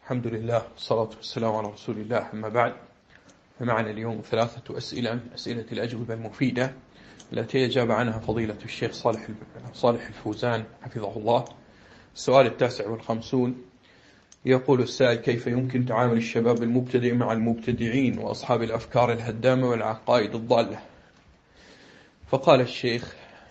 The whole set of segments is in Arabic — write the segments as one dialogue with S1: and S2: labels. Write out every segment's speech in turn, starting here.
S1: الحمد لله والصلاة والسلام على رسول الله. أما بعد، فمعنا اليوم 3 أسئلة من أسئلة الأجوبة المفيدة التي أجاب عنها فضيلة الشيخ صالح الفوزان حفظه الله. السؤال 59 يقول السائل: كيف يمكن تعامل الشباب المبتدئ مع المبتدعين وأصحاب الأفكار الهدامة والعقائد الضالة؟ فقال الشيخ: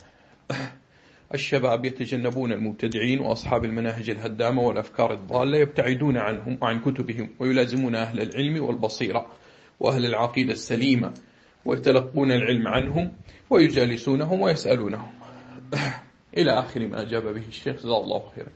S1: الشباب يتجنبون المبتدعين وأصحاب المناهج الهدامة والأفكار الضالة، يبتعدون عنهم وعن كتبهم، ويلازمون أهل العلم والبصيرة وأهل العقيدة السليمة، ويتلقون العلم عنهم ويجالسونهم ويسألونهم، إلى آخر ما أجاب به الشيخ جزاه الله خيرا.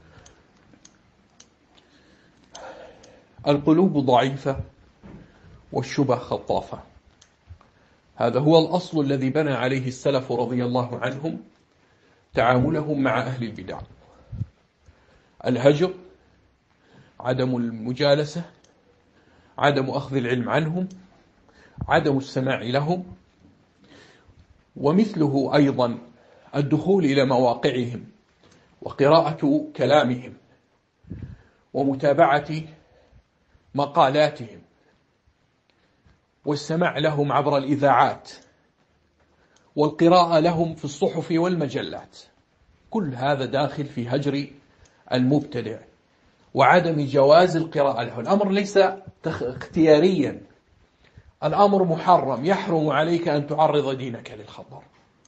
S1: القلوب ضعيفة والشبه خطافة، هذا هو الأصل الذي بنى عليه السلف رضي الله عنهم تعاملهم مع أهل البدع: الهجر، عدم المجالسة، عدم أخذ العلم عنهم، عدم السماع لهم، ومثله أيضا الدخول إلى مواقعهم وقراءة كلامهم ومتابعة مقالاتهم والسماع لهم عبر الإذاعات والقراءة لهم في الصحف والمجلات. كل هذا داخل في هجر المبتدع وعدم جواز القراءة له. الأمر ليس اختياريا، الأمر محرم، يحرم عليك أن تعرض دينك للخطر.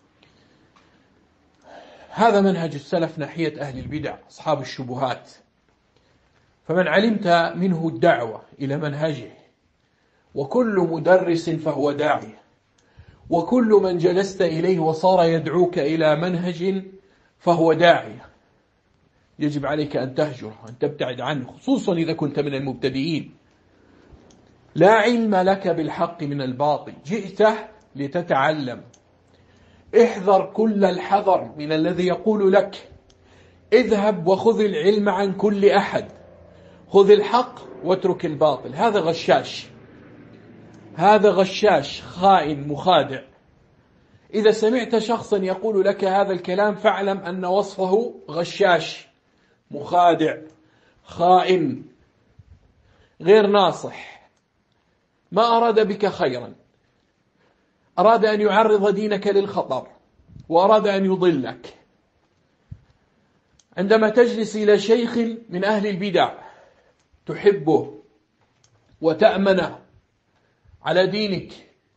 S1: هذا منهج السلف ناحية أهل البدع أصحاب الشبهات. فمن علمت منه الدعوة إلى منهجه، وكل مدرس فهو داعية، وكل من جلست إليه وصار يدعوك إلى منهج فهو داعية، يجب عليك أن تهجره وأن تبتعد عنه، خصوصا إذا كنت من المبتدئين. لا علم لك بالحق من الباطل، جئت لتتعلم. احذر كل الحذر من الذي يقول لك: اذهب وخذ العلم عن كل أحد، خذ الحق واترك الباطل. هذا غشاش، هذا غشاش خائن مخادع. إذا سمعت شخصا يقول لك هذا الكلام فاعلم أن وصفه غشاش مخادع خائن غير ناصح، ما أراد بك خيرا، أراد أن يعرض دينك للخطر وأراد أن يضلك. عندما تجلس إلى شيخ من أهل البدع تحبه وتأمنه على دينك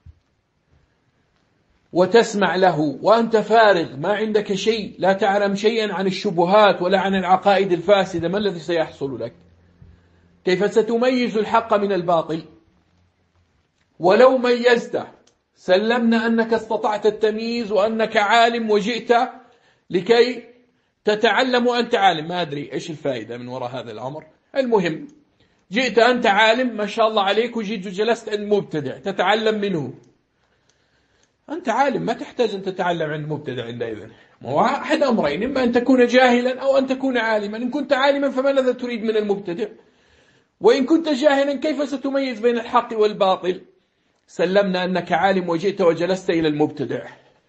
S1: وتسمع له وأنت فارغ، ما عندك شيء، لا تعلم شيئا عن الشبهات ولا عن العقائد الفاسدة، ما الذي سيحصل لك؟ كيف ستميز الحق من الباطل؟ ولو ميزته سلمنا أنك استطعت التمييز وأنك عالم وجئت لكي تتعلم وأنت عالم. ما أدري إيش الفائدة من وراء هذا الأمر. المهم جئت أنت عالم ما شاء الله عليك، وجئت جلست عند مبتدع تتعلم منه. أنت عالم، ما تحتاج أن تتعلم عند مبتدع عندئذ. أحد أمرين: إما أن تكون جاهلا أو أن تكون عالما. إن كنت عالما فماذا تريد من المبتدع؟ وإن كنت جاهلا كيف ستميز بين الحق والباطل؟ سلمنا أنك عالم وجئت وجلست إلى المبتدع.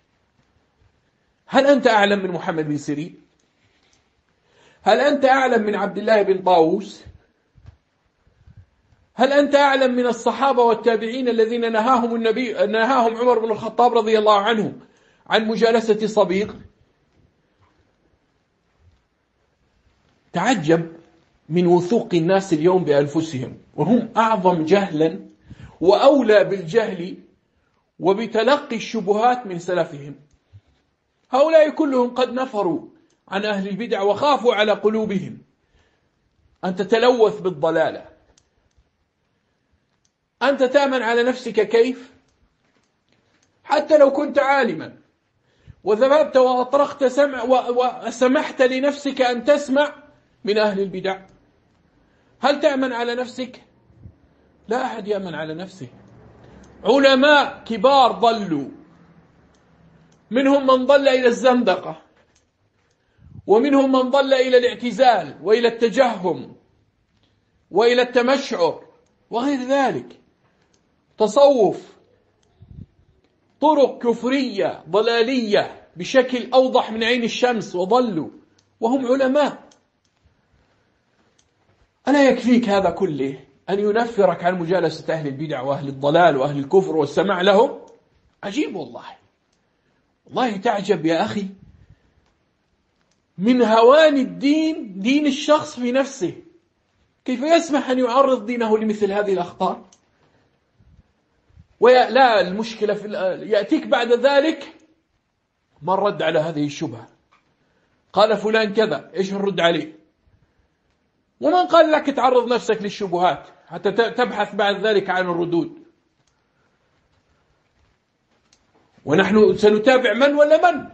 S1: هل أنت أعلم من محمد بن سيرين؟ هل أنت أعلم من عبد الله بن طاووس؟ هل أنت أعلم من الصحابة والتابعين الذين نهاهم عمر بن الخطاب رضي الله عنه عن مجالسة صبيغ؟ تعجب من وثوق الناس اليوم بأنفسهم، وهم أعظم جهلا وأولى بالجهل وبتلقي الشبهات من سلفهم. هؤلاء كلهم قد نفروا عن أهل البدع وخافوا على قلوبهم أن تتلوث بالضلالة. أنت تأمن على نفسك كيف؟ حتى لو كنت عالما وذهبت وأطرقت وسمحت لنفسك أن تسمع من أهل البدع، هل تأمن على نفسك؟ لا أحد يأمن على نفسه. علماء كبار ضلوا، منهم من ضل إلى الزندقة، ومنهم من ضل إلى الاعتزال وإلى التجهم وإلى التمشعر وغير ذلك. تصوف، طرق كفرية ضلالية بشكل أوضح من عين الشمس، وضلوا وهم علماء. ألا يكفيك هذا كله أن ينفرك عن مجالسة أهل البدع وأهل الضلال وأهل الكفر والسماع لهم؟ عجيب والله. والله تعجب يا أخي من هوان الدين، دين الشخص في نفسه، كيف يسمح أن يعرض دينه لمثل هذه الأخطاء؟ ولا المشكلة يأتيك بعد ذلك من رد على هذه الشبهة، قال فلان كذا، إيش نرد عليه؟ ومن قال لك تعرض نفسك للشبهات حتى تبحث بعد ذلك عن الردود؟ ونحن سنتابع من ولا من؟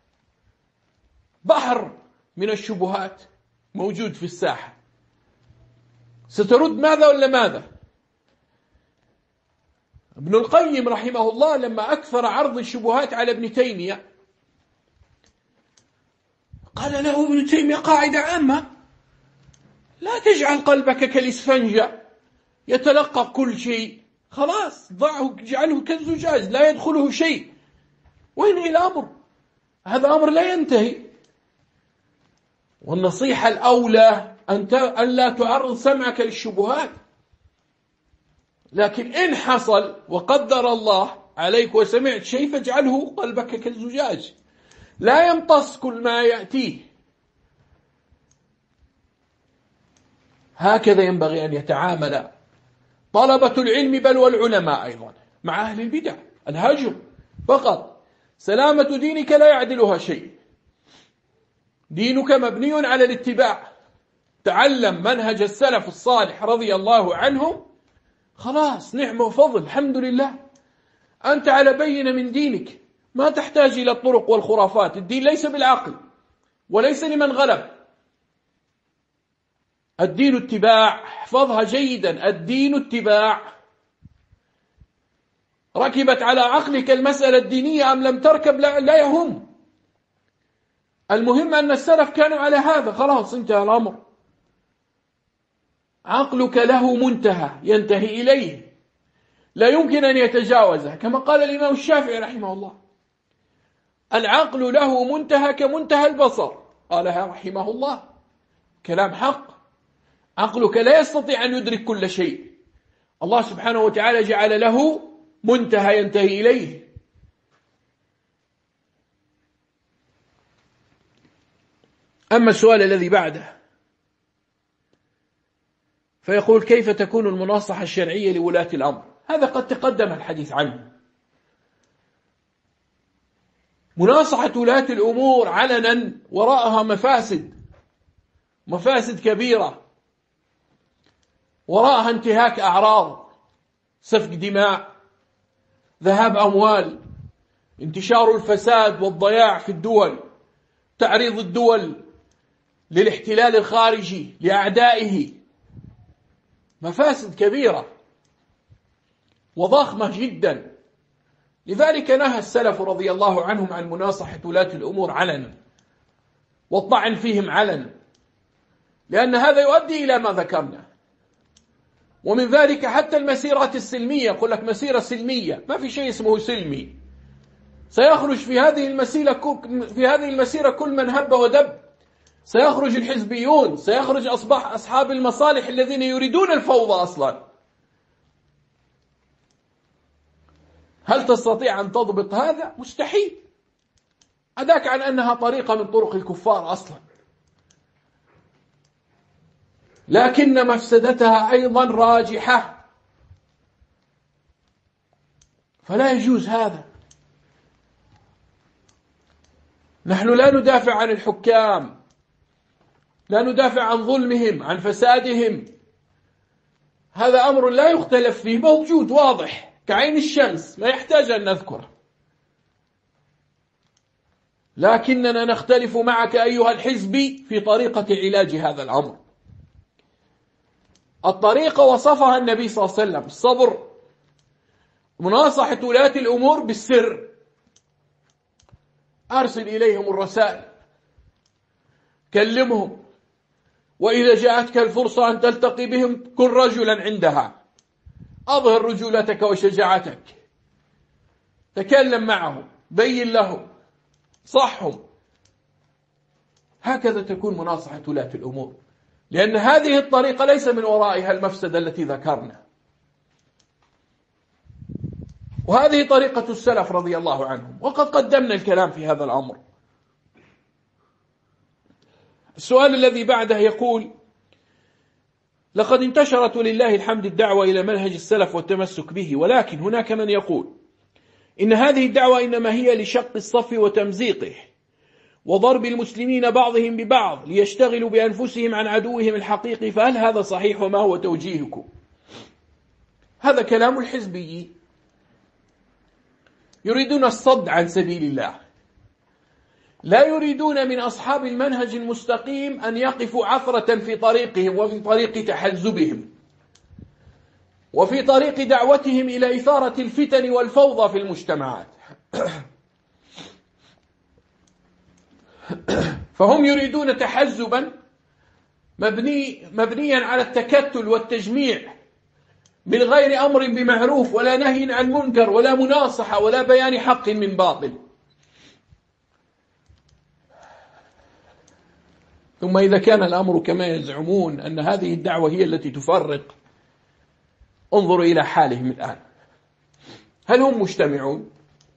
S1: بحر من الشبهات موجود في الساحة، سترد ماذا ولا ماذا؟ ابن القيم رحمه الله لما أكثر عرض الشبهات على ابن تيمية قال له ابن تيمية قاعدة عامة: لا تجعل قلبك كالإسفنجة يتلقف كل شيء، خلاص ضعه، اجعله كالزجاج لا يدخله شيء. وينهي الأمر؟ هذا أمر لا ينتهي. والنصيحة الأولى أن لا تعرض سمعك للشبهات، لكن إن حصل وقدر الله عليك وسمعت شيء فاجعله قلبك كالزجاج، لا يمتص كل ما يأتيه. هكذا ينبغي أن يتعامل طلبة العلم بل والعلماء أيضا مع أهل البدع. الهجر فقط، سلامة دينك لا يعدلها شيء، دينك مبني على الاتباع. تعلم منهج السلف الصالح رضي الله عنهم، خلاص نعمة وفضل، الحمد لله، أنت على بينة من دينك، ما تحتاج إلى الطرق والخرافات. الدين ليس بالعقل وليس لمن غلب، الدين اتباع. احفظها جيدا، الدين اتباع. ركبت على عقلك المسألة الدينية أم لم تركب لا يهم، المهم أن السلف كانوا على هذا، خلاص انتهى الأمر. عقلك له منتهى ينتهي إليه، لا يمكن أن يتجاوزه، كما قال الإمام الشافعي رحمه الله: العقل له منتهى كمنتهى البصر، قالها رحمه الله، كلام حق. عقلك لا يستطيع أن يدرك كل شيء، الله سبحانه وتعالى جعل له منتهى ينتهي إليه. أما السؤال الذي بعده فيقول: كيف تكون المناصحة الشرعية لولاة الأمر؟ هذا قد تقدم الحديث عنه. مناصحة ولاة الأمور علنا وراءها مفاسد كبيرة، وراءها انتهاك أعراض، سفك دماء، ذهاب أموال، انتشار الفساد والضياع في الدول، تعريض الدول للاحتلال الخارجي لأعدائه، مفاسد كبيرة وضخمة جدا. لذلك نهى السلف رضي الله عنهم عن مناصحة ولاة الأمور علنا والطعن فيهم علنا، لأن هذا يؤدي إلى ما ذكرنا. ومن ذلك حتى المسيرات السلمية، يقول لك مسيرة سلمية، ما في شيء اسمه سلمي. سيخرج في هذه المسيرة كل من هب ودب، سيخرج الحزبيون، سيخرج أصحاب المصالح الذين يريدون الفوضى أصلا. هل تستطيع أن تضبط هذا؟ مستحيل. أداك عن أنها طريقة من طرق الكفار أصلا، لكن مفسدتها أيضا راجحة، فلا يجوز هذا. نحن لا ندافع عن الحكام، لا ندافع عن ظلمهم، عن فسادهم، هذا أمر لا يختلف فيه، موجود واضح كعين الشمس، ما يحتاج أن نذكره. لكننا نختلف معك أيها الحزبي في طريقة علاج هذا الأمر. الطريقة وصفها النبي صلى الله عليه وسلم: الصبر، مناصحة ولاة الأمور بالسر، أرسل إليهم الرسائل، كلمهم، وإذا جاءتك الفرصة أن تلتقي بهم كن رجلا عندها، أظهر رجولتك وشجاعتك، تكلم معهم، بين لهم، صحهم. هكذا تكون مناصحة ولاة الأمور، لأن هذه الطريقة ليس من ورائها المفسدة التي ذكرنا، وهذه طريقة السلف رضي الله عنهم، وقد قدمنا الكلام في هذا الأمر. السؤال الذي بعده يقول: لقد انتشرت ولله الحمد الدعوة إلى منهج السلف والتمسك به، ولكن هناك من يقول إن هذه الدعوة إنما هي لشق الصف وتمزيقه وضرب المسلمين بعضهم ببعض ليشتغلوا بأنفسهم عن عدوهم الحقيقي، فهل هذا صحيح وما هو توجيهكم؟ هذا كلام الحزبي، يريدون الصد عن سبيل الله، لا يريدون من أصحاب المنهج المستقيم أن يقفوا عثرة في طريقهم وفي طريق تحزبهم وفي طريق دعوتهم إلى إثارة الفتن والفوضى في المجتمعات. فهم يريدون تحزبا مبنيا على التكتل والتجميع من غير أمر بمعروف ولا نهي عن منكر ولا مناصحة ولا بيان حق من باطل. ثم إذا كان الأمر كما يزعمون أن هذه الدعوة هي التي تفرق، انظروا إلى حالهم الآن. هل هم مجتمعون؟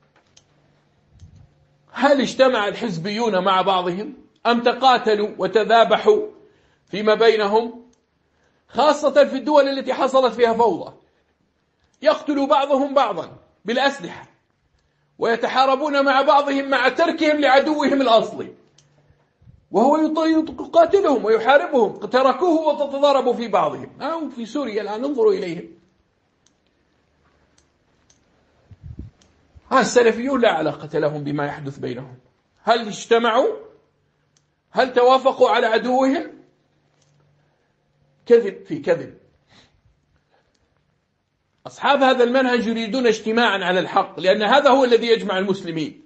S1: هل اجتمع الحزبيون مع بعضهم أم تقاتلوا وتذابحوا فيما بينهم؟ خاصة في الدول التي حصلت فيها فوضى، يقتل بعضهم بعضا بالأسلحة ويتحاربون مع بعضهم مع تركهم لعدوهم الأصلي، وهو يقاتلهم ويحاربهم، تركوه وتتضاربوا في بعضهم. أو في سوريا الآن انظروا إليهم. السلفيون لا علاقة لهم بما يحدث بينهم. هل اجتمعوا؟ هل توافقوا على عدوهم؟ كذب في كذب. أصحاب هذا المنهج يريدون اجتماعا على الحق، لأن هذا هو الذي يجمع المسلمين.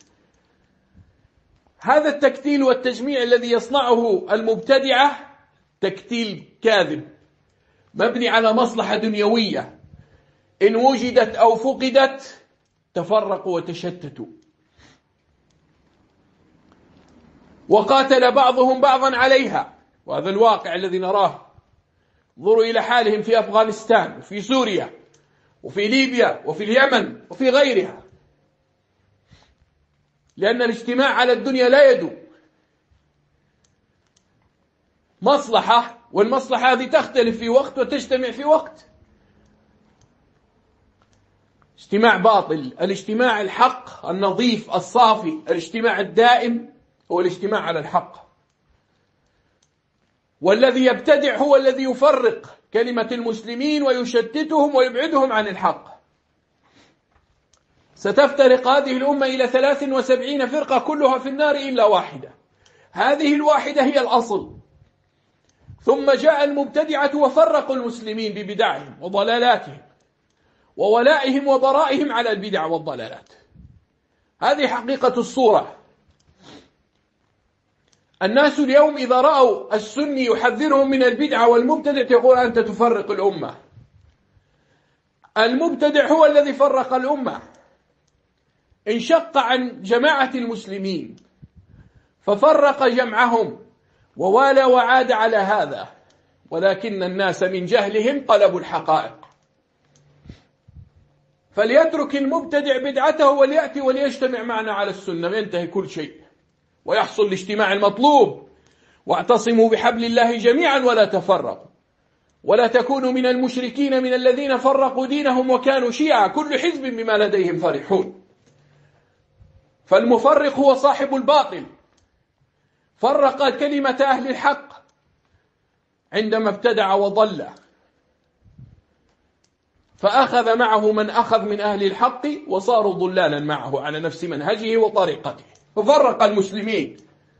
S1: هذا التكتيل والتجميع الذي يصنعه المبتدعة تكتيل كاذب مبني على مصلحة دنيوية، إن وجدت أو فقدت تفرقوا وتشتتوا، وقاتل بعضهم بعضا عليها، وهذا الواقع الذي نراه. انظروا إلى حالهم في أفغانستان وفي سوريا وفي ليبيا وفي اليمن وفي غيرها، لأن الاجتماع على الدنيا لا يدوم. مصلحة، والمصلحة هذه تختلف في وقت وتجتمع في وقت. اجتماع باطل. الاجتماع الحق النظيف الصافي، الاجتماع الدائم هو الاجتماع على الحق. والذي يبتدع هو الذي يفرق كلمة المسلمين ويشتتهم ويبعدهم عن الحق. ستفترق هذه الأمة إلى 73 فرقة كلها في النار إلا واحدة. هذه الواحدة هي الأصل. ثم جاء المبتدعة وفرقوا المسلمين ببدعهم وضلالاتهم وولائهم وبرائهم على البدع والضلالات. هذه حقيقة الصورة. الناس اليوم إذا رأوا السني يحذرهم من البدعة والمبتدع يقول أنت تفرق الأمة. المبتدع هو الذي فرق الأمة، انشق عن جماعة المسلمين ففرق جمعهم ووالى وعاد على هذا، ولكن الناس من جهلهم قلبوا الحقائق. فليترك المبتدع بدعته وليأتي وليجتمع معنا على السنة، ينتهي كل شيء ويحصل الاجتماع المطلوب. واعتصموا بحبل الله جميعا ولا تفرقوا ولا تكونوا من المشركين من الذين فرقوا دينهم وكانوا شيعا كل حزب بما لديهم فرحون. فالمفرق هو صاحب الباطل، فرق كلمة أهل الحق عندما ابتدع وضل، فأخذ معه من أخذ من أهل الحق وصاروا ضلالا معه على نفس منهجه وطريقته، ففرق المسلمين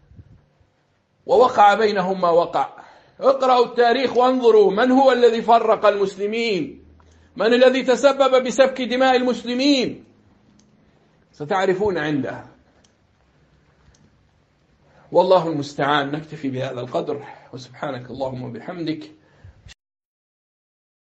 S1: ووقع بينهم ما وقع. اقرأوا التاريخ وانظروا من هو الذي فرق المسلمين، من الذي تسبب بسفك دماء المسلمين، ستعرفون عندها. والله المستعان. نكتفي بهذا القدر، وسبحانك اللهم وبحمدك